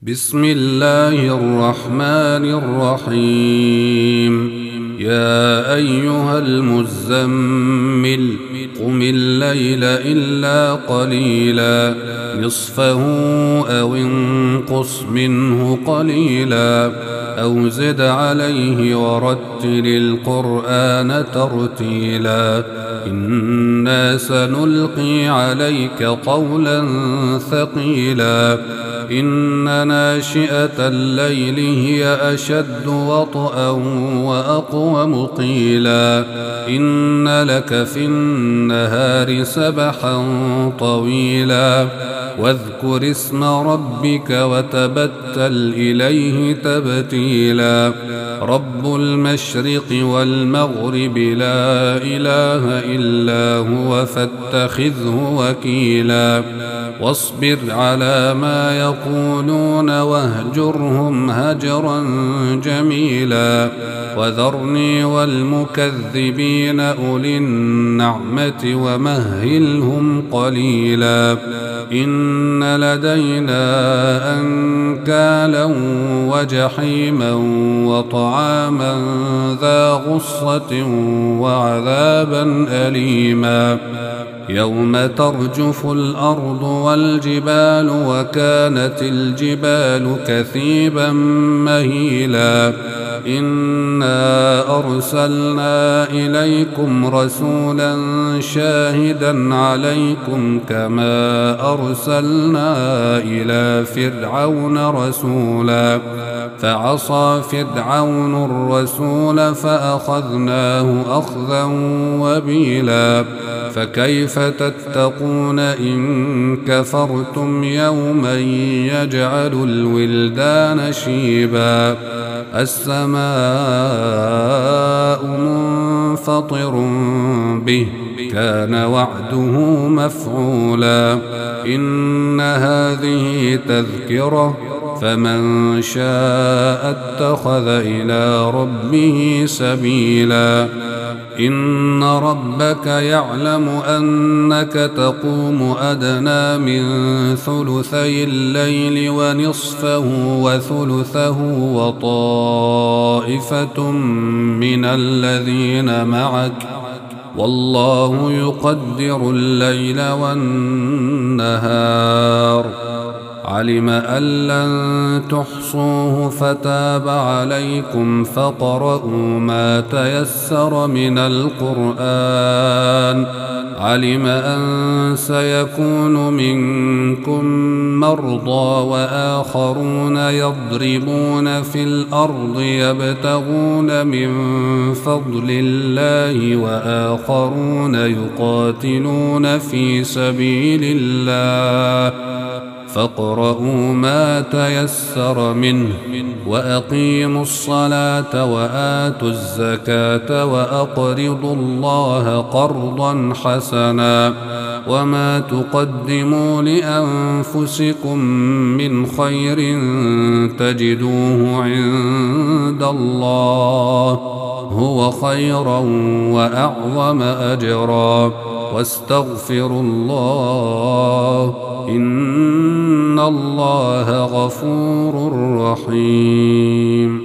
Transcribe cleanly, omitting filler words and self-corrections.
بسم الله الرحمن الرحيم. يا أيها المزمل قم الليل إلا قليلا نصفه أو انقص منه قليلا أو زد عليه ورتل القرآن ترتيلا إنا سنلقي عليك قولا ثقيلا إن ناشئة الليل هي أشد وطئا وأقوم قيلا إن لك في النهار سبحا طويلا واذكر اسم ربك وتبتل إليه تبتيلا رب المشرق والمغرب لا إله إلا هو فاتخذه وكيلا واصبر على ما يقولون واهجرهم هجرا جميلا وذرني والمكذبين أولي النعمة ومهلهم قليلا إن لدينا أنكالا وجحيما وطعاما ذا غصة وعذابا أليما يوم ترجف الأرض والجبال وكانت الجبال كثيبا مهيلا إنا أرسلنا إليكم رسولا شاهدا عليكم كما أرسلنا إلى فرعون رسولا فعصى فرعون الرسول فأخذناه أخذا وبيلا فكيف تتقون إن كفرتم يوما يجعل الولدان شيبا السماء منفطر به كان وعده مفعولا إن هذه تذكرة فمن شاء اتخذ إلى ربه سبيلا إن ربك يعلم أنك تقوم أدنى من ثلثي الليل ونصفه وثلثه وطائفة من الذين معك والله يقدر الليل والنهار علم أن لن تحصوه فتاب عليكم فاقرؤوا ما تيسر من القرآن علم أن سيكون منكم مرضى وآخرون يضربون في الأرض يبتغون من فضل الله وآخرون يقاتلون في سبيل الله فاقرؤوا ما تيسر منه وأقيموا الصلاة وآتوا الزكاة وأقرضوا الله قرضا حسنا وما تقدموا لأنفسكم من خير تجدوه عند الله هو خيرا وأعظم أجرا واستغفروا الله إن الله غفور رحيم.